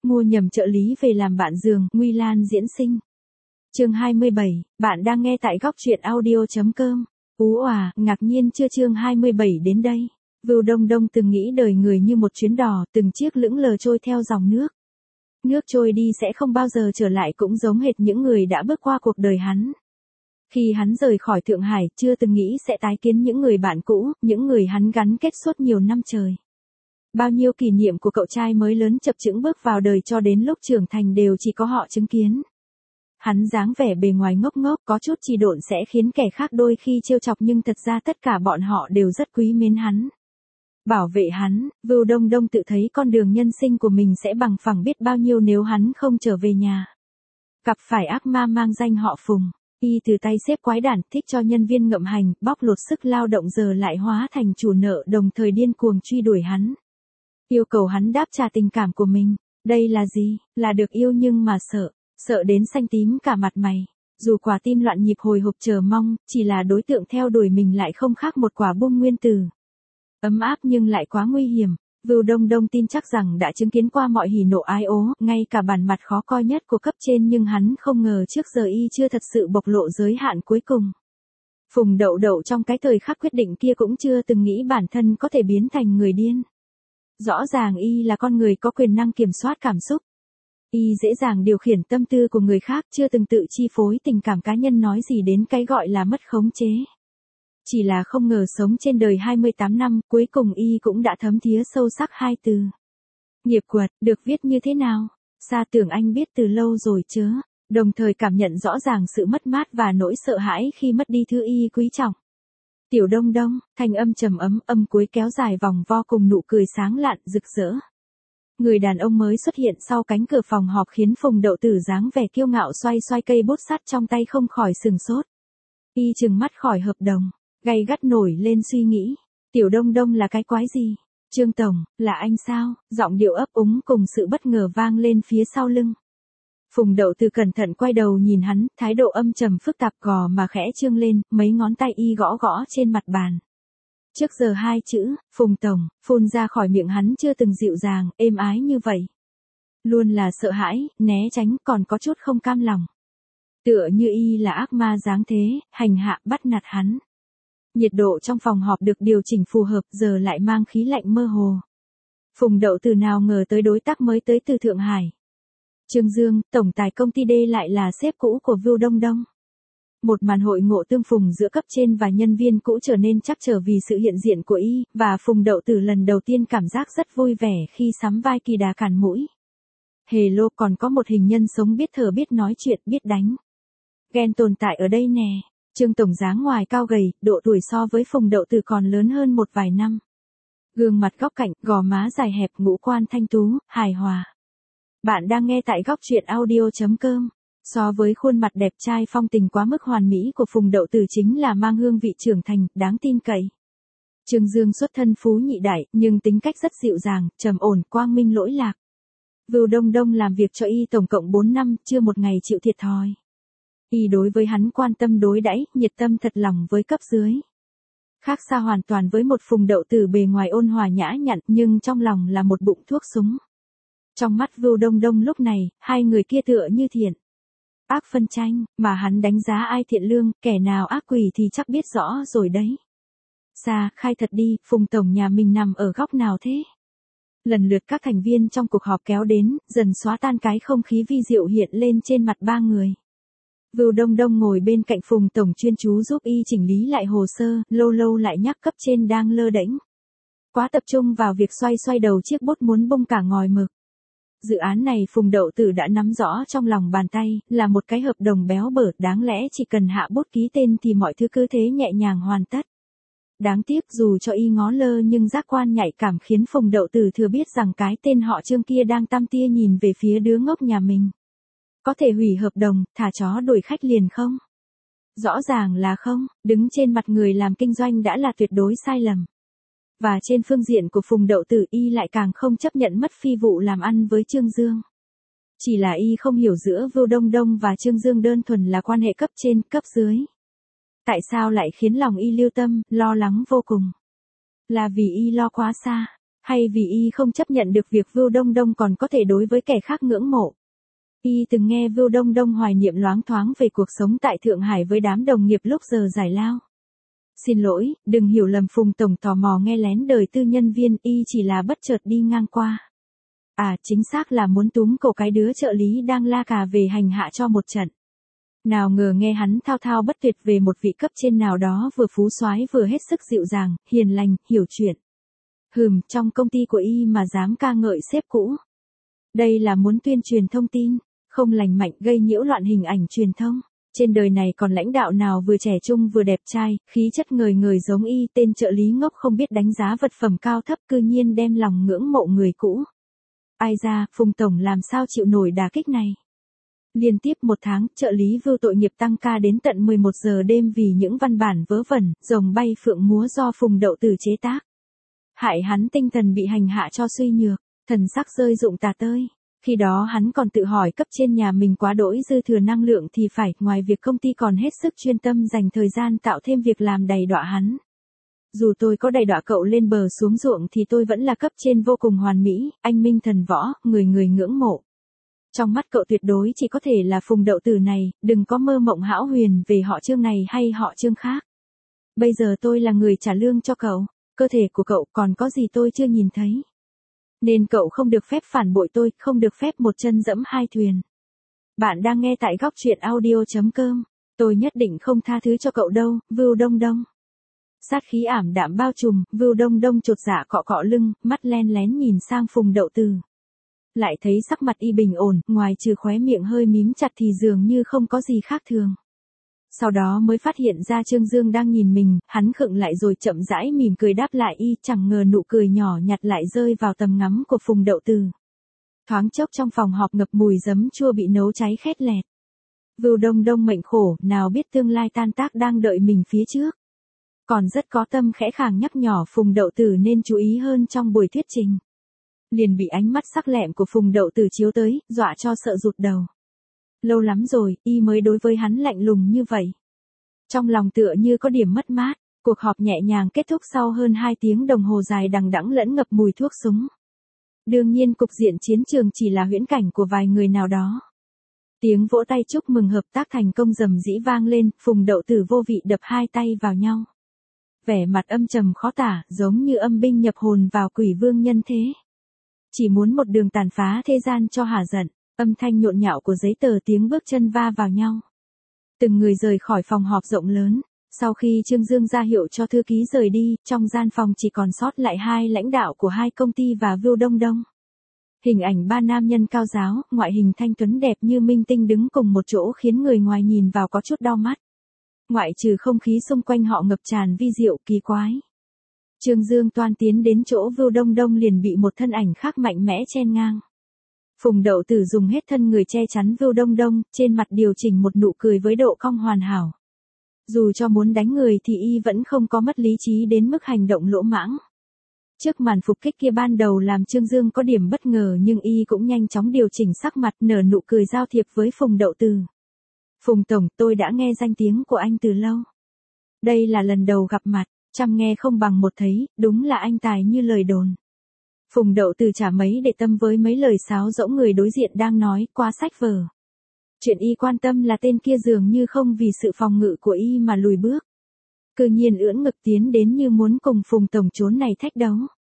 Mua nhầm trợ lý về làm bạn giường, Nguy Lan diễn sinh. Chương 27, bạn đang nghe tại góc truyện audio.com. Ú òa, ngạc nhiên chưa, chương 27 đến đây. Vưu Đông Đông từng nghĩ đời người như một chuyến đò, từng chiếc lững lờ trôi theo dòng nước. Nước trôi đi sẽ không bao giờ trở lại, cũng giống hệt những người đã bước qua cuộc đời hắn. Khi hắn rời khỏi Thượng Hải, chưa từng nghĩ sẽ tái kiến những người bạn cũ, những người hắn gắn kết suốt nhiều năm trời. Bao nhiêu kỷ niệm của cậu trai mới lớn chập chững bước vào đời cho đến lúc trưởng thành đều chỉ có họ chứng kiến. Hắn dáng vẻ bề ngoài ngốc ngốc, có chút trì độn sẽ khiến kẻ khác đôi khi trêu chọc, nhưng thật ra tất cả bọn họ đều rất quý mến hắn. Bảo vệ hắn, Vưu Đông Đông tự thấy con đường nhân sinh của mình sẽ bằng phẳng biết bao nhiêu nếu hắn không trở về nhà. Gặp phải ác ma mang danh họ Phùng, y từ tay xếp quái đản, thích cho nhân viên ngậm hành, bóc lột sức lao động, giờ lại hóa thành chủ nợ, đồng thời điên cuồng truy đuổi hắn. Yêu cầu hắn đáp trả tình cảm của mình. Đây là gì? Là được yêu nhưng mà sợ đến xanh tím cả mặt mày. Dù quả tim loạn nhịp hồi hộp chờ mong, chỉ là đối tượng theo đuổi mình lại không khác một quả bom nguyên tử. Ấm áp nhưng lại quá nguy hiểm. Vưu Đông Đông tin chắc rằng đã chứng kiến qua mọi hỉ nộ ái ố, ngay cả bản mặt khó coi nhất của cấp trên, nhưng hắn không ngờ trước giờ y chưa thật sự bộc lộ giới hạn cuối cùng. Phùng Đậu Đậu trong cái thời khắc quyết định kia cũng chưa từng nghĩ bản thân có thể biến thành người điên. Rõ ràng y là con người có quyền năng kiểm soát cảm xúc. Y dễ dàng điều khiển tâm tư của người khác, chưa từng tự chi phối tình cảm cá nhân, nói gì đến cái gọi là mất khống chế. Chỉ là không ngờ sống trên đời 28 năm, cuối cùng y cũng đã thấm thía sâu sắc hai từ. Nghiệp quật, được viết như thế nào? Sa tưởng anh biết từ lâu rồi chớ, đồng thời cảm nhận rõ ràng sự mất mát và nỗi sợ hãi khi mất đi thứ y quý trọng. Tiểu Đông Đông, thanh âm trầm ấm, âm cuối kéo dài vòng vo cùng nụ cười sáng lạn, rực rỡ. Người đàn ông mới xuất hiện sau cánh cửa phòng họp khiến Phùng Đậu Tử dáng vẻ kiêu ngạo xoay xoay cây bút sắt trong tay không khỏi sừng sốt. Y trừng mắt khỏi hợp đồng, gay gắt nổi lên suy nghĩ. Tiểu Đông Đông là cái quái gì? Trương Tổng, là anh sao? Giọng điệu ấp úng cùng sự bất ngờ vang lên phía sau lưng. Phùng Đậu Tử cẩn thận quay đầu nhìn hắn, thái độ âm trầm phức tạp, gò mà khẽ trương lên, mấy ngón tay y gõ gõ trên mặt bàn. Trước giờ hai chữ, Phùng Tổng, phun ra khỏi miệng hắn chưa từng dịu dàng, êm ái như vậy. Luôn là sợ hãi, né tránh, còn có chút không cam lòng. Tựa như y là ác ma giáng thế, hành hạ bắt nạt hắn. Nhiệt độ trong phòng họp được điều chỉnh phù hợp, giờ lại mang khí lạnh mơ hồ. Phùng Đậu Tử nào ngờ tới đối tác mới tới từ Thượng Hải. Trương Dương, tổng tài công ty D lại là sếp cũ của Vưu Đông Đông. Một màn hội ngộ tương phùng giữa cấp trên và nhân viên cũ trở nên trắc trở vì sự hiện diện của y, và Phùng Đậu Tử lần đầu tiên cảm giác rất vui vẻ khi sắm vai kỳ đà cản mũi. Hello, còn có một hình nhân sống biết thở, biết nói chuyện, biết đánh ghen tồn tại ở đây nè. Trương tổng dáng ngoài cao gầy, độ tuổi so với Phùng Đậu Tử còn lớn hơn một vài năm. Gương mặt góc cạnh, gò má dài hẹp, ngũ quan thanh tú, hài hòa. Bạn đang nghe tại góc truyện audio.com. So với khuôn mặt đẹp trai phong tình quá mức hoàn mỹ của Phùng Đậu Tử, chính là mang hương vị trưởng thành, đáng tin cậy. Trương Dương xuất thân phú nhị đại, nhưng tính cách rất dịu dàng, trầm ổn, quang minh lỗi lạc. Vưu Đông Đông làm việc cho y tổng cộng 4 năm, chưa một ngày chịu thiệt thòi. Y đối với hắn quan tâm đối đãi, nhiệt tâm thật lòng với cấp dưới. Khác xa hoàn toàn với một Phùng Đậu Tử bề ngoài ôn hòa nhã nhặn, nhưng trong lòng là một bụng thuốc súng. Trong mắt Vưu Đông Đông lúc này, hai người kia tựa như thiện ác phân tranh, mà hắn đánh giá ai thiện lương, kẻ nào ác quỷ thì chắc biết rõ rồi đấy. Xa, khai thật đi, Phùng Tổng nhà mình nằm ở góc nào thế? Lần lượt các thành viên trong cuộc họp kéo đến, dần xóa tan cái không khí vi diệu hiện lên trên mặt ba người. Vưu Đông Đông ngồi bên cạnh Phùng Tổng chuyên chú giúp y chỉnh lý lại hồ sơ, lâu lâu lại nhắc cấp trên đang lơ đễnh. Quá tập trung vào việc xoay xoay đầu chiếc bút muốn bung cả ngòi mực. Dự án này Phùng Đậu Tử đã nắm rõ trong lòng bàn tay, là một cái hợp đồng béo bở, đáng lẽ chỉ cần hạ bút ký tên thì mọi thứ cứ thế nhẹ nhàng hoàn tất. Đáng tiếc dù cho y ngó lơ nhưng giác quan nhạy cảm khiến Phùng Đậu Tử thừa biết rằng cái tên họ Trương kia đang tăm tia nhìn về phía đứa ngốc nhà mình. Có thể hủy hợp đồng, thả chó đuổi khách liền không? Rõ ràng là không, đứng trên mặt người làm kinh doanh đã là tuyệt đối sai lầm. Và trên phương diện của Phùng Đậu Tử, y lại càng không chấp nhận mất phi vụ làm ăn với Trương Dương. Chỉ là y không hiểu giữa Vưu Đông Đông và Trương Dương đơn thuần là quan hệ cấp trên, cấp dưới. Tại sao lại khiến lòng y lưu tâm, lo lắng vô cùng? Là vì y lo quá xa, Hay vì y không chấp nhận được việc Vưu Đông Đông còn có thể đối với kẻ khác ngưỡng mộ. Y từng nghe Vưu Đông Đông hoài niệm loáng thoáng về cuộc sống tại Thượng Hải với đám đồng nghiệp lúc giờ giải lao. Xin lỗi, đừng hiểu lầm, Phùng tổng tò mò nghe lén đời tư nhân viên, y chỉ là bất chợt đi ngang qua. À, chính xác là muốn túm cổ cái đứa trợ lý đang la cà về hành hạ cho một trận. Nào ngờ nghe hắn thao thao bất tuyệt về một vị cấp trên nào đó vừa phú soái vừa hết sức dịu dàng, hiền lành, hiểu chuyện. Trong công ty của y mà dám ca ngợi sếp cũ. Đây là muốn tuyên truyền thông tin, không lành mạnh, gây nhiễu loạn hình ảnh truyền thông. Trên đời này còn lãnh đạo nào vừa trẻ trung vừa đẹp trai, khí chất ngời ngời giống y, tên trợ lý ngốc không biết đánh giá vật phẩm cao thấp cư nhiên đem lòng ngưỡng mộ người cũ. Ai ra, Phùng tổng làm sao chịu nổi đả kích này. Liên tiếp một tháng, trợ lý Vưu tội nghiệp tăng ca đến tận 11 giờ đêm vì những văn bản vớ vẩn, rồng bay phượng múa do Phùng Đậu Tử chế tác. Hại hắn tinh thần bị hành hạ cho suy nhược, thần sắc rơi rụng tả tơi. Khi đó hắn còn tự hỏi cấp trên nhà mình quá đỗi dư thừa năng lượng thì phải, ngoài việc công ty còn hết sức chuyên tâm dành thời gian tạo thêm việc làm đầy đọa hắn. Dù tôi có đầy đọa cậu lên bờ xuống ruộng thì tôi vẫn là cấp trên vô cùng hoàn mỹ, anh minh thần võ, người người ngưỡng mộ. Trong mắt cậu tuyệt đối chỉ có thể là Phùng Đậu Tử này, đừng có mơ mộng hão huyền về họ Trương này hay họ Trương khác. Bây giờ tôi là người trả lương cho cậu, cơ thể của cậu còn có gì tôi chưa nhìn thấy. Nên cậu không được phép phản bội tôi, không được phép một chân dẫm hai thuyền. Bạn đang nghe tại góc truyện audio.com. Tôi nhất định không tha thứ cho cậu đâu, Vưu Đông Đông. Sát khí ảm đạm bao trùm, Vưu Đông Đông chột dạ cọ cọ lưng, mắt len lén nhìn sang Phùng Đậu Tử. Lại thấy sắc mặt y bình ổn, ngoài trừ khóe miệng hơi mím chặt thì dường như không có gì khác thường. Sau đó mới phát hiện ra Trương Dương đang nhìn mình, hắn khựng lại rồi chậm rãi mỉm cười đáp lại y, chẳng ngờ nụ cười nhỏ nhặt lại rơi vào tầm ngắm của Phùng Đậu Tử. Thoáng chốc trong phòng họp ngập mùi giấm chua bị nấu cháy khét lẹt. Vưu Đông Đông mệnh khổ, nào biết tương lai tan tác đang đợi mình phía trước. Còn rất có tâm khẽ khàng nhắc nhỏ Phùng Đậu Tử nên chú ý hơn trong buổi thuyết trình. Liền bị ánh mắt sắc lẹm của Phùng Đậu Tử chiếu tới, dọa cho sợ rụt đầu. Lâu lắm rồi, y mới đối với hắn lạnh lùng như vậy. Trong lòng tựa như có điểm mất mát, cuộc họp nhẹ nhàng kết thúc sau hơn 2 tiếng đồng hồ dài đằng đẵng lẫn ngập mùi thuốc súng. Đương nhiên cục diện chiến trường chỉ là huyễn cảnh của vài người nào đó. Tiếng vỗ tay chúc mừng hợp tác thành công rầm rĩ vang lên, Phùng Đậu Tử vô vị đập hai tay vào nhau. Vẻ mặt âm trầm khó tả, giống như âm binh nhập hồn vào quỷ vương nhân thế. Chỉ muốn một đường tàn phá thế gian cho hả giận, âm thanh nhộn nhạo của giấy tờ, tiếng bước chân va vào nhau. Từng người rời khỏi phòng họp rộng lớn, sau khi Trương Dương ra hiệu cho thư ký rời đi, trong gian phòng chỉ còn sót lại 2 lãnh đạo của 2 công ty và Vưu Đông Đông. Hình ảnh 3 nam nhân cao giáo, ngoại hình thanh tuấn đẹp như minh tinh đứng cùng một chỗ khiến người ngoài nhìn vào có chút đau mắt. Ngoại trừ không khí xung quanh họ ngập tràn vi diệu kỳ quái. Trương Dương toan tiến đến chỗ Vưu Đông Đông liền bị một thân ảnh khác mạnh mẽ chen ngang. Phùng Đậu Tử dùng hết thân người che chắn Vưu Đông Đông, trên mặt điều chỉnh một nụ cười với độ cong hoàn hảo. Dù cho muốn đánh người thì y vẫn không có mất lý trí đến mức hành động lỗ mãng. Trước màn phục kích kia ban đầu làm Trương Dương có điểm bất ngờ nhưng y cũng nhanh chóng điều chỉnh sắc mặt, nở nụ cười giao thiệp với Phùng Đậu Tử. Phùng tổng, tôi đã nghe danh tiếng của anh từ lâu. Đây là lần đầu gặp mặt, trăm nghe không bằng một thấy, đúng là anh tài như lời đồn. Phùng Đậu Tử chả mấy để tâm với mấy lời sáo rỗng người đối diện đang nói qua sách vở. Chuyện y quan tâm là tên kia dường như không vì sự phòng ngự của y mà lùi bước. Cư nhiên ưỡn ngực tiến đến như muốn cùng Phùng tổng chốn này thách đấu.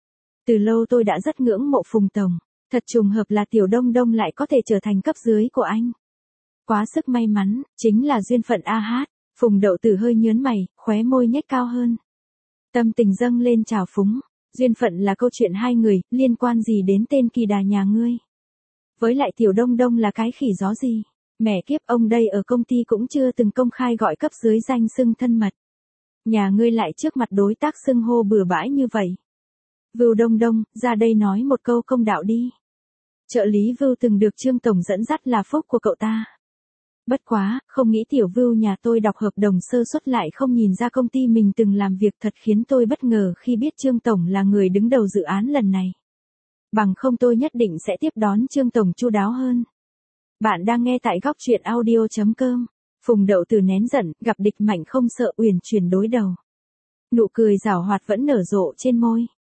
Từ lâu tôi đã rất ngưỡng mộ Phùng tổng, thật trùng hợp là Tiểu Đông Đông lại có thể trở thành cấp dưới của anh. Quá sức may mắn, chính là duyên phận a hát. Phùng Đậu Tử hơi nhớn mày, khóe môi nhếch cao hơn. Tâm tình dâng lên trào phúng. Duyên phận là câu chuyện 2 người, liên quan gì đến tên kỳ đà nhà ngươi? Với lại Tiểu Đông Đông là cái khỉ gió gì? Mẹ kiếp, ông đây ở công ty cũng chưa từng công khai gọi cấp dưới danh xưng thân mật. Nhà ngươi lại trước mặt đối tác xưng hô bừa bãi như vậy. Vưu Đông Đông, ra đây nói một câu công đạo đi. Trợ lý Vưu từng được Trương tổng dẫn dắt là phúc của cậu ta. Bất quá, không nghĩ Tiểu Vưu nhà tôi đọc hợp đồng sơ suất lại không nhìn ra công ty mình từng làm việc, thật khiến tôi bất ngờ khi biết Trương tổng là người đứng đầu dự án lần này. Bằng không tôi nhất định sẽ tiếp đón Trương tổng chu đáo hơn. Bạn đang nghe tại góc truyện audio.com. Phùng Đậu Tử nén giận, gặp địch mạnh không sợ, uyển chuyển đối đầu. Nụ cười giảo hoạt vẫn nở rộ trên môi.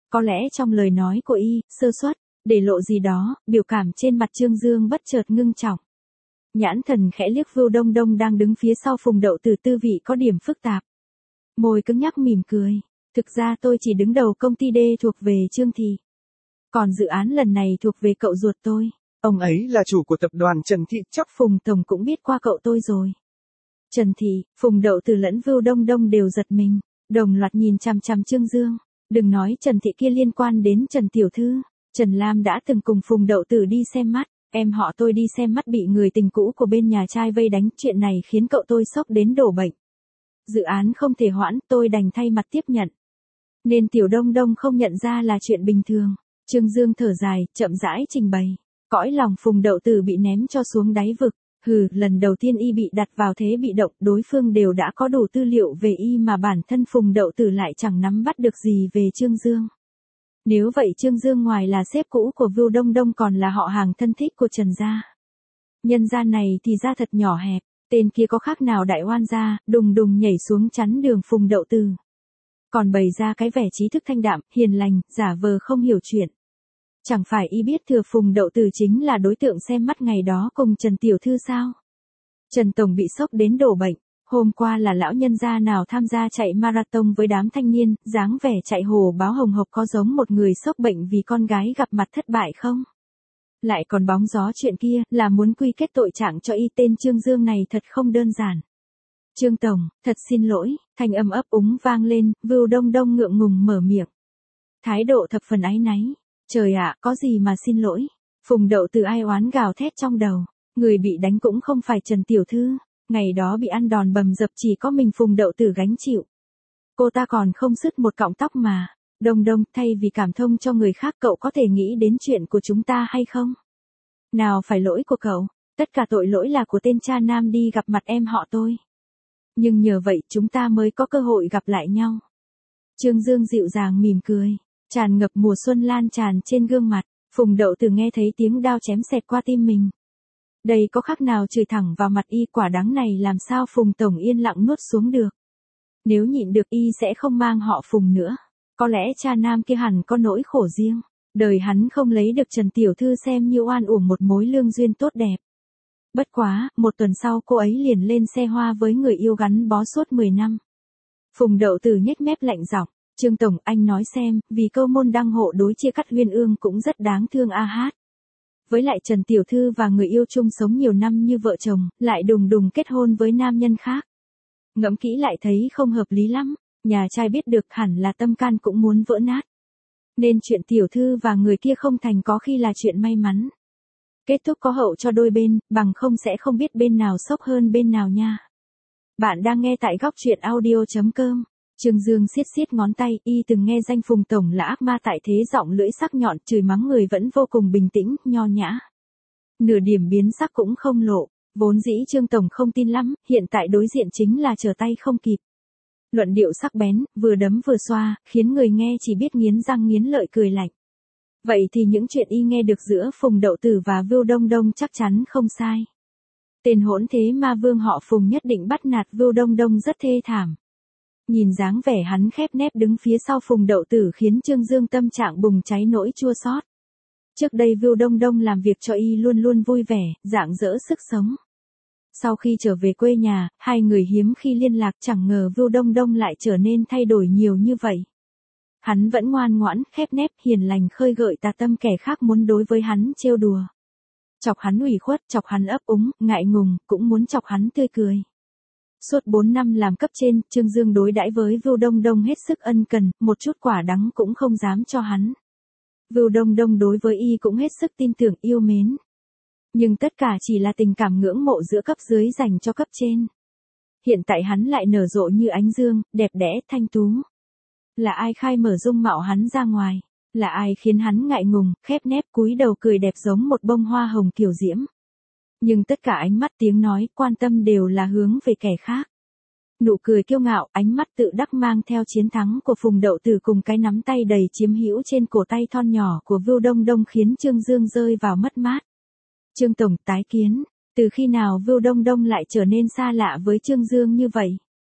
Có lẽ trong lời nói của y, sơ suất, để lộ gì đó, biểu cảm trên mặt Trương Dương bất chợt ngưng trọng. Nhãn thần khẽ liếc Vưu Đông Đông đang đứng phía sau Phùng Đậu Tử tư vị có điểm phức tạp. Môi cứng nhắc mỉm cười. Thực ra tôi chỉ đứng đầu công ty D thuộc về Trương Thị. Còn dự án lần này thuộc về cậu ruột tôi. Ông ấy là chủ của tập đoàn Trần Thị. Chắc Phùng Tổng cũng biết qua cậu tôi rồi. Trần Thị, Phùng Đậu Tử lẫn Vưu Đông Đông đều giật mình, đồng loạt nhìn chằm chằm Trương Dương. Đừng nói Trần Thị kia liên quan đến Trần Tiểu Thư. Trần Lam đã từng cùng Phùng Đậu Tử đi xem mắt. Em họ tôi đi xem mắt bị người tình cũ của bên nhà trai vây đánh. Chuyện này khiến cậu tôi sốc đến đổ bệnh. Dự án không thể hoãn, tôi đành thay mặt tiếp nhận. Nên Tiểu Đông Đông không nhận ra là chuyện bình thường. Trương Dương thở dài, chậm rãi trình bày. Cõi lòng Phùng Đậu Tử bị ném cho xuống đáy vực. Lần đầu tiên y bị đặt vào thế bị động, đối phương đều đã có đủ tư liệu về y mà bản thân Phùng Đậu Tử lại chẳng nắm bắt được gì về Trương Dương. Nếu vậy Trương Dương ngoài là sếp cũ của Vưu Đông Đông còn là họ hàng thân thích của Trần gia. Nhân gia này thì ra thật nhỏ hẹp, tên kia có khác nào đại oan gia, đùng đùng nhảy xuống chắn đường Phùng Đậu Tử. Còn bày ra cái vẻ trí thức thanh đạm, hiền lành, giả vờ không hiểu chuyện. Chẳng phải y biết thừa Phùng Đậu Tử chính là đối tượng xem mắt ngày đó cùng Trần Tiểu Thư sao? Trần Tổng bị sốc đến đổ bệnh. Hôm qua là lão nhân gia nào tham gia chạy marathon với đám thanh niên, dáng vẻ chạy hồ báo hồng hộc có giống một người sốc bệnh vì con gái gặp mặt thất bại không? Lại còn bóng gió chuyện kia là muốn quy kết tội trạng cho y. Tên Trương Dương này thật không đơn giản. Trương Tổng, thật xin lỗi, thanh âm ấp úng vang lên, Vưu Đông Đông ngượng ngùng mở miệng. Thái độ thập phần áy náy. Trời ạ, có gì mà xin lỗi. Phùng Đậu Tử ai oán gào thét trong đầu. Người bị đánh cũng không phải Trần Tiểu Thư. Ngày đó bị ăn đòn bầm dập chỉ có mình Phùng Đậu Tử gánh chịu. Cô ta còn không sứt một cọng tóc mà. Đông Đông, thay vì cảm thông cho người khác cậu có thể nghĩ đến chuyện của chúng ta hay không? Nào phải lỗi của cậu, tất cả tội lỗi là của tên cha nam đi gặp mặt em họ tôi. Nhưng nhờ vậy chúng ta mới có cơ hội gặp lại nhau. Trương Dương dịu dàng mỉm cười, tràn ngập mùa xuân lan tràn trên gương mặt. Phùng Đậu Tử nghe thấy tiếng đao chém xẹt qua tim mình. Đây có khác nào chửi thẳng vào mặt y, quả đắng này làm sao Phùng Tổng yên lặng nuốt xuống được. Nếu nhịn được y sẽ không mang họ Phùng nữa. Có lẽ cha nam kia hẳn có nỗi khổ riêng. Đời hắn không lấy được Trần Tiểu Thư xem như oan uổng một mối lương duyên tốt đẹp. Bất quá, một tuần sau cô ấy liền lên xe hoa với người yêu gắn bó suốt 10 năm. Phùng Đậu Tử nhếch mép lạnh giọng, Trương Tổng anh nói xem, vì câu môn đăng hộ đối chia cắt uyên ương cũng rất đáng thương a hát. Với lại Trần Tiểu Thư và người yêu chung sống nhiều năm như vợ chồng, lại đùng đùng kết hôn với nam nhân khác. Ngẫm kỹ lại thấy không hợp lý lắm, nhà trai biết được hẳn là tâm can cũng muốn vỡ nát. Nên chuyện Tiểu Thư và người kia không thành có khi là chuyện may mắn. Kết thúc có hậu cho đôi bên, bằng không sẽ không biết bên nào sốc hơn bên nào nha. Bạn đang nghe tại góc truyện audio.com. Trương Dương siết siết ngón tay, y từng nghe danh Phùng Tổng là ác ma tại thế, giọng lưỡi sắc nhọn chửi mắng người vẫn vô cùng bình tĩnh, nho nhã. Nửa điểm biến sắc cũng không lộ, vốn dĩ Trương Tổng không tin lắm, hiện tại đối diện chính là trở tay không kịp. Luận điệu sắc bén, vừa đấm vừa xoa, khiến người nghe chỉ biết nghiến răng nghiến lợi cười lạnh. Vậy thì những chuyện y nghe được giữa Phùng Đậu Tử và Vưu Đông Đông chắc chắn không sai. Tên hỗn thế ma vương họ Phùng nhất định bắt nạt Vưu Đông Đông rất thê thảm. Nhìn dáng vẻ hắn khép nép đứng phía sau Phùng Đậu Tử khiến Trương Dương tâm trạng bùng cháy nỗi chua xót. Trước đây Vưu Đông Đông làm việc cho y luôn luôn vui vẻ, rạng rỡ sức sống. Sau khi trở về quê nhà, hai người hiếm khi liên lạc, chẳng ngờ Vưu Đông Đông lại trở nên thay đổi nhiều như vậy. Hắn vẫn ngoan ngoãn, khép nép, hiền lành, khơi gợi tà tâm kẻ khác muốn đối với hắn trêu đùa. Chọc hắn ủy khuất, chọc hắn ấp úng, ngại ngùng, cũng muốn chọc hắn tươi cười. Suốt 4 năm làm cấp trên, Trương Dương đối đãi với Vưu Đông Đông hết sức ân cần, một chút quả đắng cũng không dám cho hắn. Vưu Đông Đông đối với y cũng hết sức tin tưởng yêu mến. Nhưng tất cả chỉ là tình cảm ngưỡng mộ giữa cấp dưới dành cho cấp trên. Hiện tại hắn lại nở rộ như ánh dương, đẹp đẽ, thanh tú. Là ai khai mở dung mạo hắn ra ngoài? Là ai khiến hắn ngại ngùng, khép nép cúi đầu cười đẹp giống một bông hoa hồng kiều diễm? Nhưng tất cả ánh mắt, tiếng nói, quan tâm đều là hướng về kẻ khác. Nụ cười kiêu ngạo, ánh mắt tự đắc mang theo chiến thắng của Phùng Đậu Tử cùng cái nắm tay đầy chiếm hữu trên cổ tay thon nhỏ của Vưu Đông Đông khiến Trương Dương rơi vào mất mát. Trương Tổng tái kiến, từ khi nào Vưu Đông Đông lại trở nên xa lạ với Trương Dương như vậy?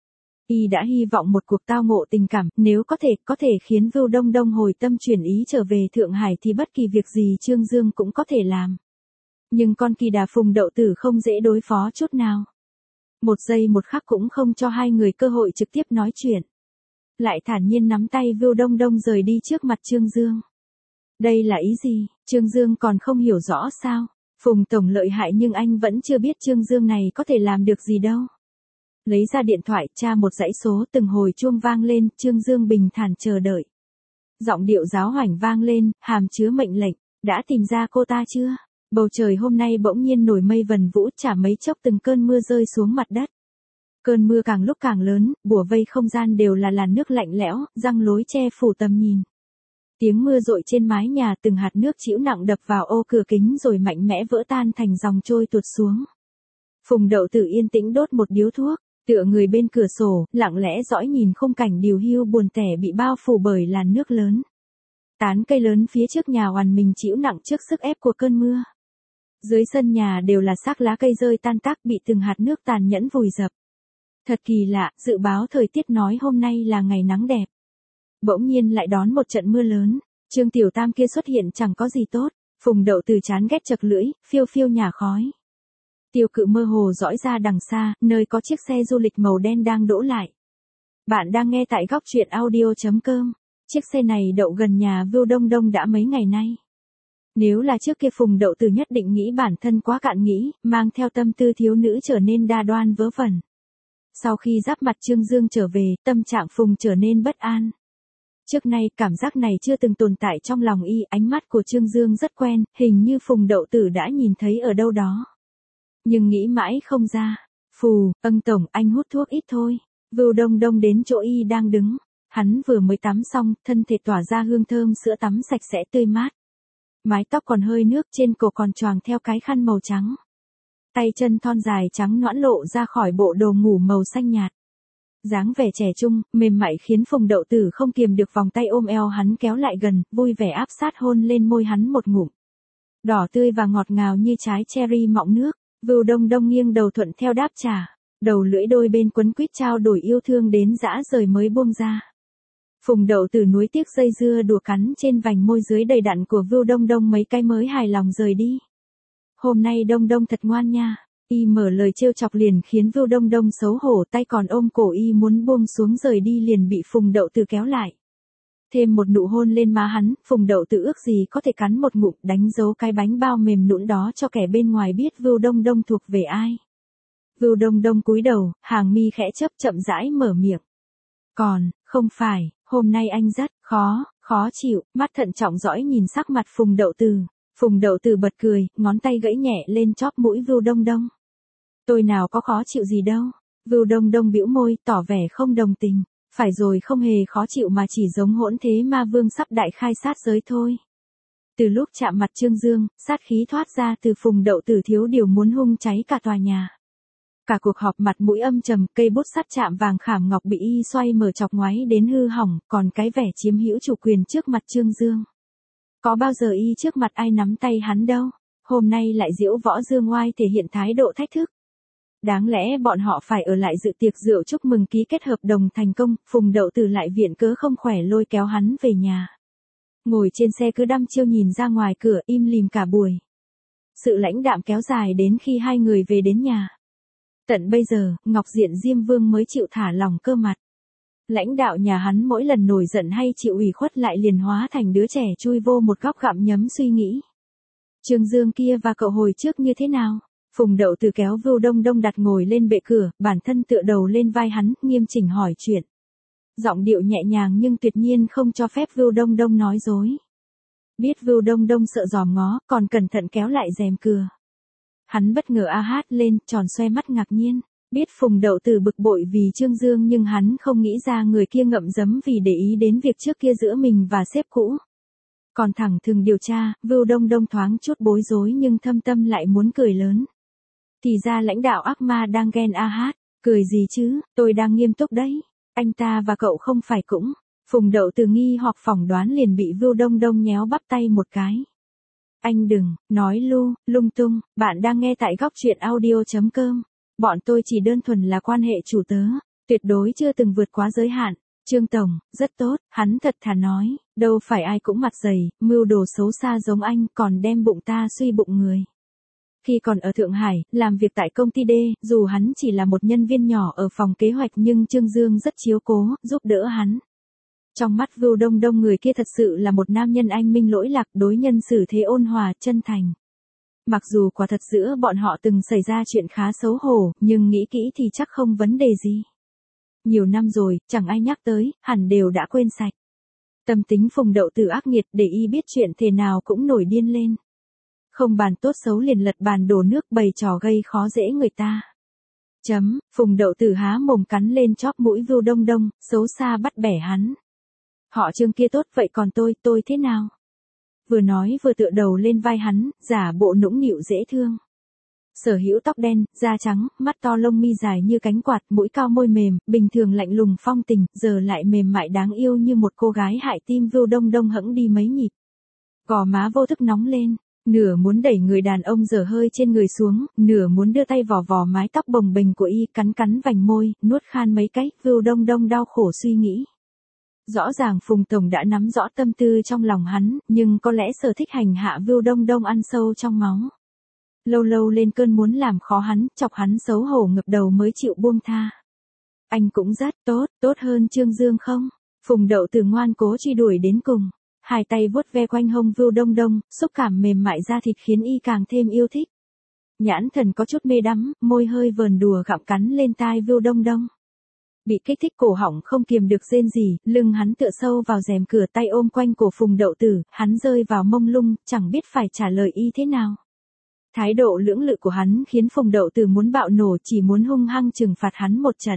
Y đã hy vọng một cuộc tao ngộ tình cảm, nếu có thể khiến Vưu Đông Đông hồi tâm chuyển ý trở về Thượng Hải thì bất kỳ việc gì Trương Dương cũng có thể làm. Nhưng con kỳ đà Phùng Đậu Tử không dễ đối phó chút nào. Một giây một khắc cũng không cho hai người cơ hội trực tiếp nói chuyện. Lại thản nhiên nắm tay Vưu Đông Đông rời đi trước mặt Trương Dương. Đây là ý gì, Trương Dương còn không hiểu rõ sao? Phùng Tổng lợi hại nhưng anh vẫn chưa biết Trương Dương này có thể làm được gì đâu. Lấy ra điện thoại, tra một dãy số, từng hồi chuông vang lên, Trương Dương bình thản chờ đợi. Giọng điệu giáo hoảnh vang lên, hàm chứa mệnh lệnh, đã tìm ra cô ta chưa? Bầu trời hôm nay bỗng nhiên nổi mây vần vũ, chả mấy chốc từng cơn mưa rơi xuống mặt đất. Cơn mưa càng lúc càng lớn, bủa vây không gian đều là làn nước lạnh lẽo, răng lối che phủ tầm nhìn. Tiếng mưa rội trên mái nhà, từng hạt nước trĩu nặng đập vào ô cửa kính rồi mạnh mẽ vỡ tan thành dòng trôi tuột xuống. Phùng Đậu Tử yên tĩnh đốt một điếu thuốc, tựa người bên cửa sổ, lặng lẽ dõi nhìn khung cảnh điều hưu buồn tẻ bị bao phủ bởi làn nước lớn. Tán cây lớn phía trước nhà oằn mình trĩu nặng trước sức ép của cơn mưa. Dưới sân nhà đều là xác lá cây rơi tan tác bị từng hạt nước tàn nhẫn vùi dập. Thật kỳ lạ, dự báo thời tiết nói hôm nay là ngày nắng đẹp. Bỗng nhiên lại đón một trận mưa lớn, Trương Tiểu Tam kia xuất hiện chẳng có gì tốt, Phùng Đậu Tử chán ghét chật lưỡi, phiêu phiêu nhả khói. Tiêu Cự mơ hồ dõi ra đằng xa, nơi có chiếc xe du lịch màu đen đang đỗ lại. Bạn đang nghe tại góc truyện audio.com. Chiếc xe này đậu gần nhà Vưu Đông Đông đã mấy ngày nay. Nếu là trước kia Phùng Đậu Tử nhất định nghĩ bản thân quá cạn nghĩ, mang theo tâm tư thiếu nữ trở nên đa đoan vớ vẩn. Sau khi giáp mặt Trương Dương trở về, tâm trạng Phùng trở nên bất an. Trước nay cảm giác này chưa từng tồn tại trong lòng y, ánh mắt của Trương Dương rất quen, hình như Phùng Đậu Tử đã nhìn thấy ở đâu đó. Nhưng nghĩ mãi không ra. Phù, Tổng, anh hút thuốc ít thôi. Vưu Đông Đông đến chỗ y đang đứng. Hắn vừa mới tắm xong, thân thể tỏa ra hương thơm sữa tắm sạch sẽ tươi mát. Mái tóc còn hơi nước, trên cổ còn choàng theo cái khăn màu trắng. Tay chân thon dài trắng nõn lộ ra khỏi bộ đồ ngủ màu xanh nhạt. Dáng vẻ trẻ trung, mềm mại khiến Phùng Đậu Tử không kiềm được vòng tay ôm eo hắn kéo lại gần, vui vẻ áp sát hôn lên môi hắn một ngụm. Đỏ tươi và ngọt ngào như trái cherry mọng nước. Vưu Đông Đông nghiêng đầu thuận theo đáp trả. Đầu lưỡi đôi bên quấn quýt trao đổi yêu thương đến dã rời mới buông ra. Phùng Đậu Tử nuối tiếc dây dưa đùa cắn trên vành môi dưới đầy đặn của Vưu Đông Đông mấy cái mới hài lòng rời đi. Hôm nay Đông Đông thật ngoan nha. Y mở lời trêu chọc liền khiến Vưu Đông Đông xấu hổ, tay còn ôm cổ y muốn buông xuống rời đi liền bị Phùng Đậu Tử kéo lại. Thêm một nụ hôn lên má hắn, Phùng Đậu Tử ước gì có thể cắn một ngụm đánh dấu cái bánh bao mềm nũng đó cho kẻ bên ngoài biết Vưu Đông Đông thuộc về ai. Vưu Đông Đông cúi đầu, hàng mi khẽ chớp chậm rãi mở miệng. Không phải, hôm nay anh rất khó chịu, mắt thận trọng dõi nhìn sắc mặt Phùng Đậu Tử. Phùng Đậu Tử bật cười, ngón tay gãy nhẹ lên chóp mũi Vưu Đông Đông. Tôi nào có khó chịu gì đâu. Vưu Đông Đông bĩu môi, tỏ vẻ không đồng tình. Phải rồi, không hề khó chịu mà chỉ giống hỗn thế ma vương sắp đại khai sát giới thôi. Từ lúc chạm mặt Trương Dương, sát khí thoát ra từ Phùng Đậu Tử thiếu điều muốn hung cháy cả tòa nhà. Cả cuộc họp mặt mũi âm trầm, cây bút sắt chạm vàng khảm ngọc bị y xoay mở chọc ngoáy đến hư hỏng, còn cái vẻ chiếm hữu chủ quyền trước mặt Trương Dương. Có bao giờ y trước mặt ai nắm tay hắn đâu, hôm nay lại diễu võ dương oai thể hiện thái độ thách thức. Đáng lẽ bọn họ phải ở lại dự tiệc rượu chúc mừng ký kết hợp đồng thành công, Phùng Đậu Tử lại viện cớ không khỏe lôi kéo hắn về nhà. Ngồi trên xe cứ đăm chiêu nhìn ra ngoài cửa im lìm cả buổi. Sự lãnh đạm kéo dài đến khi hai người về đến nhà. Tận bây giờ, Ngọc Diện Diêm Vương mới chịu thả lỏng cơ mặt. Lãnh đạo nhà hắn mỗi lần nổi giận hay chịu ủy khuất lại liền hóa thành đứa trẻ chui vô một góc gặm nhấm suy nghĩ. Trương Dương kia và cậu hồi trước như thế nào? Phùng Đậu Tử kéo Vưu Đông Đông đặt ngồi lên bệ cửa, bản thân tựa đầu lên vai hắn, nghiêm chỉnh hỏi chuyện. Giọng điệu nhẹ nhàng nhưng tuyệt nhiên không cho phép Vưu Đông Đông nói dối. Biết Vưu Đông Đông sợ dòm ngó, còn cẩn thận kéo lại rèm cửa. Hắn bất ngờ a hát lên, tròn xoe mắt ngạc nhiên. Biết Phùng Đậu Tử bực bội vì Trương Dương nhưng hắn không nghĩ ra người kia ngậm giấm vì để ý đến việc trước kia giữa mình và sếp cũ. Còn thẳng thừng điều tra, Vưu Đông Đông thoáng chút bối rối nhưng thâm tâm lại muốn cười lớn. Thì ra lãnh đạo ác ma đang ghen a hát, cười gì chứ, tôi đang nghiêm túc đấy. Anh ta và cậu không phải cũng. Phùng Đậu Tử nghi hoặc phỏng đoán liền bị Vưu Đông Đông nhéo bắp tay một cái. Anh đừng nói lung tung, bạn đang nghe tại góc truyện audio.com. Bọn tôi chỉ đơn thuần là quan hệ chủ tớ, Tuyệt đối chưa từng vượt quá giới hạn. Trương Tổng, rất tốt, hắn thật thà nói, đâu phải ai cũng mặt dày, mưu đồ xấu xa giống anh, còn đem bụng ta suy bụng người. Khi còn ở Thượng Hải, làm việc tại công ty D, dù hắn chỉ là một nhân viên nhỏ ở phòng kế hoạch nhưng Trương Dương rất chiếu cố, giúp đỡ hắn. Trong mắt Vưu Đông Đông người kia thật sự là một nam nhân anh minh lỗi lạc, đối nhân xử thế ôn hòa, chân thành. Mặc dù quả thật giữa bọn họ từng xảy ra chuyện khá xấu hổ, nhưng nghĩ kỹ thì chắc không vấn đề gì. Nhiều năm rồi, chẳng ai nhắc tới, hẳn đều đã quên sạch. Tâm tính Phùng Đậu Tử ác nghiệt, để y biết chuyện thế nào cũng nổi điên lên. Không bàn tốt xấu liền lật bàn đổ nước, bày trò gây khó dễ người ta. Phùng Đậu Tử há mồm cắn lên chóp mũi Vưu Đông Đông, xấu xa bắt bẻ hắn. Họ Trương kia tốt vậy còn tôi thế nào? Vừa nói vừa tựa đầu lên vai hắn, giả bộ nũng nịu dễ thương. Sở hữu tóc đen, da trắng, mắt to lông mi dài như cánh quạt, mũi cao môi mềm, bình thường lạnh lùng phong tình, giờ lại mềm mại đáng yêu như một cô gái hại tim Vưu Đông Đông hẫng đi mấy nhịp. Gò má vô thức nóng lên, nửa muốn đẩy người đàn ông dở hơi trên người xuống, nửa muốn đưa tay vò vò mái tóc bồng bềnh của y, cắn vành môi, nuốt khan mấy cái, Vưu Đông Đông đau khổ suy nghĩ. Rõ ràng Phùng Tổng đã nắm rõ tâm tư trong lòng hắn, nhưng có lẽ sở thích hành hạ Vưu Đông Đông ăn sâu trong máu. Lâu lâu lên cơn muốn làm khó hắn, chọc hắn xấu hổ ngập đầu mới chịu buông tha. Anh cũng rất tốt hơn Trương Dương không? Phùng Đậu Tử ngoan cố truy đuổi đến cùng. Hai tay vuốt ve quanh hông Vưu Đông Đông, xúc cảm mềm mại da thịt khiến y càng thêm yêu thích. Nhãn thần có chút mê đắm, môi hơi vờn đùa gặm cắn lên tai Vưu Đông Đông. Bị kích thích cổ họng không kiềm được rên rỉ, lưng hắn tựa sâu vào rèm cửa, tay ôm quanh cổ Phùng Đậu Tử, hắn rơi vào mông lung, chẳng biết phải trả lời y thế nào. Thái độ lưỡng lự của hắn khiến Phùng Đậu Tử muốn bạo nổ, chỉ muốn hung hăng trừng phạt hắn một trận.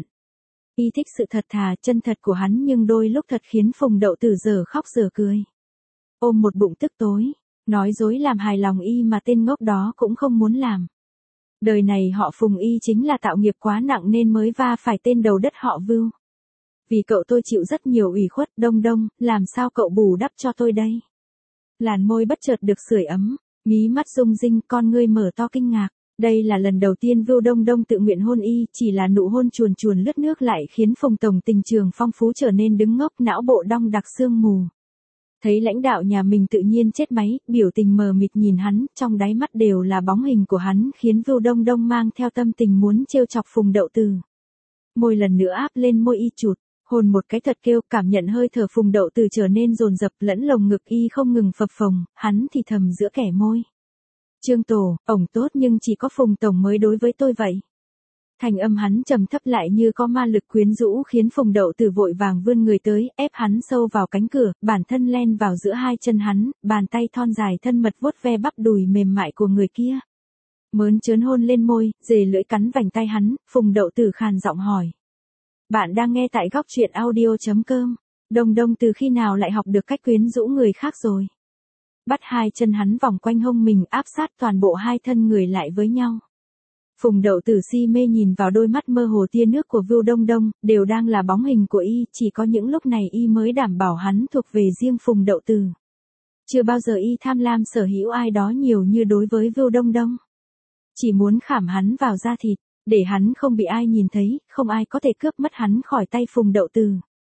Y thích sự thật thà, chân thật của hắn nhưng đôi lúc thật khiến Phùng Đậu Tử giờ khóc giờ cười. Ôm một bụng tức tối, nói dối làm hài lòng y mà tên ngốc đó cũng không muốn làm. Đời này họ Phùng y chính là tạo nghiệp quá nặng nên mới va phải tên đầu đất họ Vưu. Vì cậu tôi chịu rất nhiều ủy khuất, Đông Đông, làm sao cậu bù đắp cho tôi đây? Làn môi bất chợt được sưởi ấm, mí mắt rung rinh, con ngươi mở to kinh ngạc. Đây là lần đầu tiên Vưu Đông Đông tự nguyện hôn y, chỉ là nụ hôn chuồn chuồn lướt nước lại khiến Phùng Tổng tình trường phong phú trở nên đứng ngốc, não bộ đong đặc sương mù. Thấy lãnh đạo nhà mình tự nhiên chết máy, biểu tình mờ mịt nhìn hắn, trong đáy mắt đều là bóng hình của hắn, khiến Vưu Đông Đông mang theo tâm tình muốn trêu chọc Phùng Đậu Tử. Môi lần nữa áp lên môi y chụt, hôn một cái thật kêu, cảm nhận hơi thở Phùng Đậu Tử trở nên dồn dập, lẫn lồng ngực y không ngừng phập phồng, hắn thì thầm giữa kẻ môi. Trương Tổ, ổng tốt nhưng chỉ có Phùng Tổng mới đối với tôi vậy. Thành âm hắn trầm thấp lại như có ma lực quyến rũ khiến Phùng Đậu Tử vội vàng vươn người tới, ép hắn sâu vào cánh cửa, bản thân len vào giữa hai chân hắn, bàn tay thon dài thân mật vuốt ve bắp đùi mềm mại của người kia. Mớn trớn hôn lên môi, dề lưỡi cắn vành tay hắn, Phùng Đậu Tử khàn giọng hỏi. Bạn đang nghe tại góc truyện audio.com. Đông Đông từ khi nào lại học được cách quyến rũ người khác rồi? Bắt hai chân hắn vòng quanh hông mình, áp sát toàn bộ hai thân người lại với nhau. Phùng Đậu Tử si mê nhìn vào đôi mắt mơ hồ tia nước của Vưu Đông Đông, đều đang là bóng hình của y, chỉ có những lúc này y mới đảm bảo hắn thuộc về riêng Phùng Đậu Tử. Chưa bao giờ y tham lam sở hữu ai đó nhiều như đối với Vưu Đông Đông. Chỉ muốn khảm hắn vào da thịt, để hắn không bị ai nhìn thấy, không ai có thể cướp mất hắn khỏi tay Phùng Đậu Tử.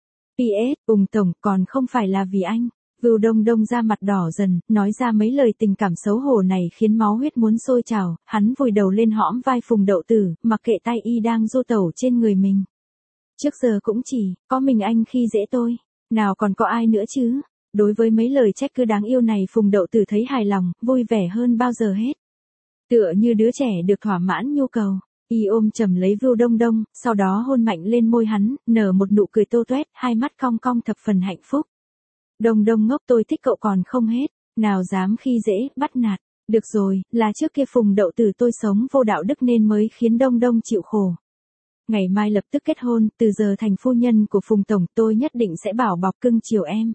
PS, Phùng Tổng, còn không phải là vì anh. Vưu Đông Đông da mặt đỏ dần, nói ra mấy lời tình cảm xấu hổ này khiến máu huyết muốn sôi trào, hắn vùi đầu lên hõm vai Phùng Đậu Tử, mặc kệ tay y đang du tẩu trên người mình. Trước giờ cũng chỉ có mình anh khi dễ tôi, nào còn có ai nữa chứ? Đối với mấy lời trách cứ đáng yêu này Phùng Đậu Tử thấy hài lòng, vui vẻ hơn bao giờ hết. Tựa như đứa trẻ được thỏa mãn nhu cầu. Y ôm chầm lấy Vưu Đông Đông, sau đó hôn mạnh lên môi hắn, nở một nụ cười tô toét, hai mắt cong cong thập phần hạnh phúc. Đông Đông ngốc, tôi thích cậu còn không hết, nào dám khi dễ, bắt nạt. Được rồi, là trước kia Phùng Đậu Tử tôi sống vô đạo đức nên mới khiến Đông Đông chịu khổ. Ngày mai lập tức kết hôn, từ giờ thành phu nhân của Phùng Tổng, tôi nhất định sẽ bảo bọc cưng chiều em.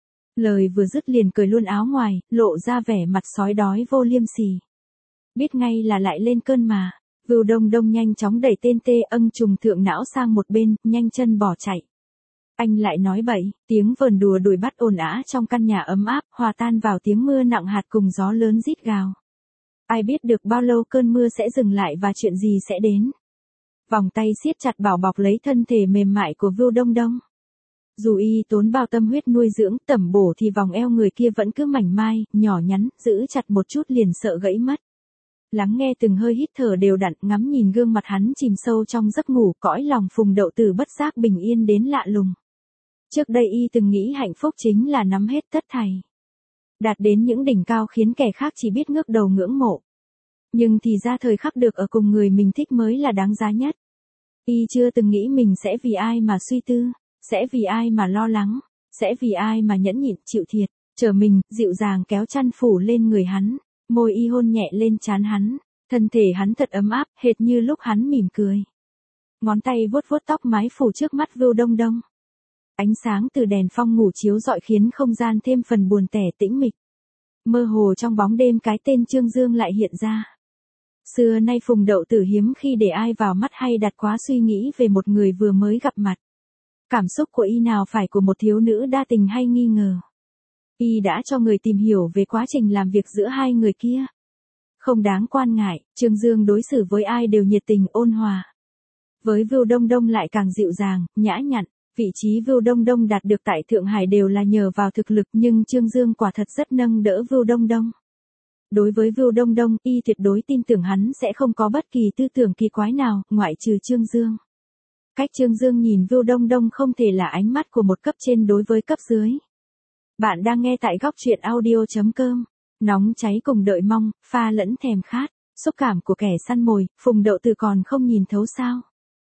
Lời vừa dứt liền cởi luôn áo ngoài, lộ ra vẻ mặt sói đói vô liêm sỉ. Biết ngay là lại lên cơn mà. Vưu Đông Đông nhanh chóng đẩy tên tê âng trùng thượng não sang một bên, nhanh chân bỏ chạy. Anh lại nói bậy, tiếng vờn đùa đuổi bắt ồn ào trong căn nhà ấm áp, hòa tan vào tiếng mưa nặng hạt cùng gió lớn rít gào. Ai biết được bao lâu cơn mưa sẽ dừng lại và chuyện gì sẽ đến. Vòng tay siết chặt bảo bọc lấy thân thể mềm mại của Vưu Đông Đông. Dù y tốn bao tâm huyết nuôi dưỡng, tẩm bổ thì vòng eo người kia vẫn cứ mảnh mai, nhỏ nhắn, giữ chặt một chút liền sợ gãy mất. Lắng nghe từng hơi hít thở đều đặn, ngắm nhìn gương mặt hắn chìm sâu trong giấc ngủ, cõi lòng Phùng Đậu Tử bất giác bình yên đến lạ lùng. Trước đây y từng nghĩ hạnh phúc chính là nắm hết tất thảy. Đạt đến những đỉnh cao khiến kẻ khác chỉ biết ngước đầu ngưỡng mộ. Nhưng thì ra thời khắc được ở cùng người mình thích mới là đáng giá nhất. Y chưa từng nghĩ mình sẽ vì ai mà suy tư, sẽ vì ai mà lo lắng, sẽ vì ai mà nhẫn nhịn chịu thiệt, trở mình, dịu dàng kéo chăn phủ lên người hắn, môi y hôn nhẹ lên trán hắn, thân thể hắn thật ấm áp, hệt như lúc hắn mỉm cười. Ngón tay vuốt vuốt tóc mái phủ trước mắt Vưu Đông Đông. Ánh sáng từ đèn phong ngủ chiếu rọi khiến không gian thêm phần buồn tẻ tĩnh mịch. Mơ hồ trong bóng đêm cái tên Trương Dương lại hiện ra. Xưa nay Phùng Đậu Tử hiếm khi để ai vào mắt hay đặt quá suy nghĩ về một người vừa mới gặp mặt. Cảm xúc của y nào phải của một thiếu nữ đa tình hay nghi ngờ. Y đã cho người tìm hiểu về quá trình làm việc giữa hai người kia. Không đáng quan ngại, Trương Dương đối xử với ai đều nhiệt tình ôn hòa. Với Vưu Đông Đông lại càng dịu dàng, nhã nhặn. Vị trí Vưu Đông Đông đạt được tại Thượng Hải đều là nhờ vào thực lực, nhưng Trương Dương quả thật rất nâng đỡ Vưu Đông Đông. Đối với Vưu Đông Đông, y tuyệt đối tin tưởng hắn sẽ không có bất kỳ tư tưởng kỳ quái nào, ngoại trừ Trương Dương. Cách Trương Dương nhìn Vưu Đông Đông không thể là ánh mắt của một cấp trên đối với cấp dưới. Bạn đang nghe tại góc truyện audio.com. Nóng cháy cùng đợi mong, pha lẫn thèm khát, xúc cảm của kẻ săn mồi, Phùng Đậu Tử còn không nhìn thấu sao?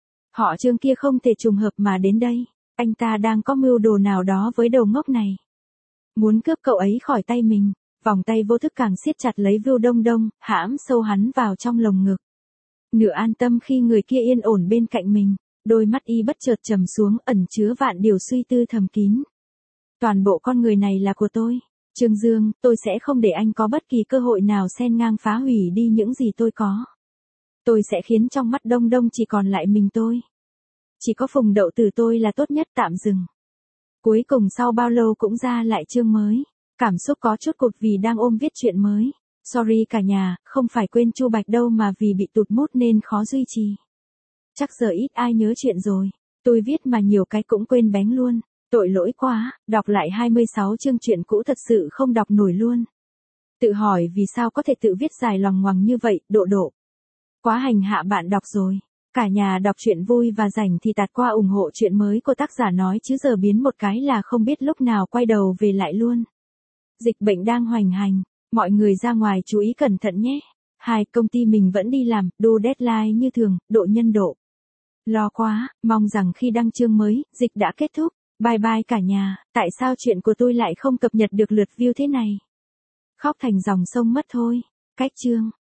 Họ Trương kia không thể trùng hợp mà đến đây. Anh ta đang có mưu đồ nào đó với đầu ngốc này. Muốn cướp cậu ấy khỏi tay mình. Vòng tay vô thức càng siết chặt lấy Vưu Đông Đông, hãm sâu hắn vào trong lồng ngực. Nửa an tâm khi người kia yên ổn bên cạnh mình, đôi mắt y bất chợt trầm xuống, ẩn chứa vạn điều suy tư thầm kín. Toàn bộ con người này là của tôi. Trương Dương, tôi sẽ không để anh có bất kỳ cơ hội nào xen ngang phá hủy đi những gì tôi có. Tôi sẽ khiến trong mắt Đông Đông chỉ còn lại mình tôi. Chỉ có Phùng Đậu Tử tôi là tốt nhất, tạm dừng. Cuối cùng sau bao lâu cũng ra lại chương mới. Cảm xúc có chút cụt vì đang ôm viết chuyện mới. Sorry cả nhà, không phải quên Chu Bạch đâu mà vì bị tụt mood nên khó duy trì. Chắc giờ ít ai nhớ chuyện rồi. Tôi viết mà nhiều cái cũng quên bén luôn. Tội lỗi quá, đọc lại 26 chương truyện cũ thật sự không đọc nổi luôn. Tự hỏi vì sao có thể tự viết dài loằng ngoằng như vậy, Độ. Quá hành hạ bạn đọc rồi. Cả nhà đọc truyện vui và rảnh thì tạt qua ủng hộ truyện mới của tác giả nói chứ giờ biến một cái là không biết lúc nào quay đầu về lại luôn. Dịch bệnh đang hoành hành, mọi người ra ngoài chú ý cẩn thận nhé. Công ty mình vẫn đi làm, đô deadline như thường, độ nhân độ. Lo quá, mong rằng khi đăng chương mới, dịch đã kết thúc. Bye bye cả nhà, tại sao chuyện của tôi lại không cập nhật được lượt view thế này? Khóc thành dòng sông mất thôi. Cách chương.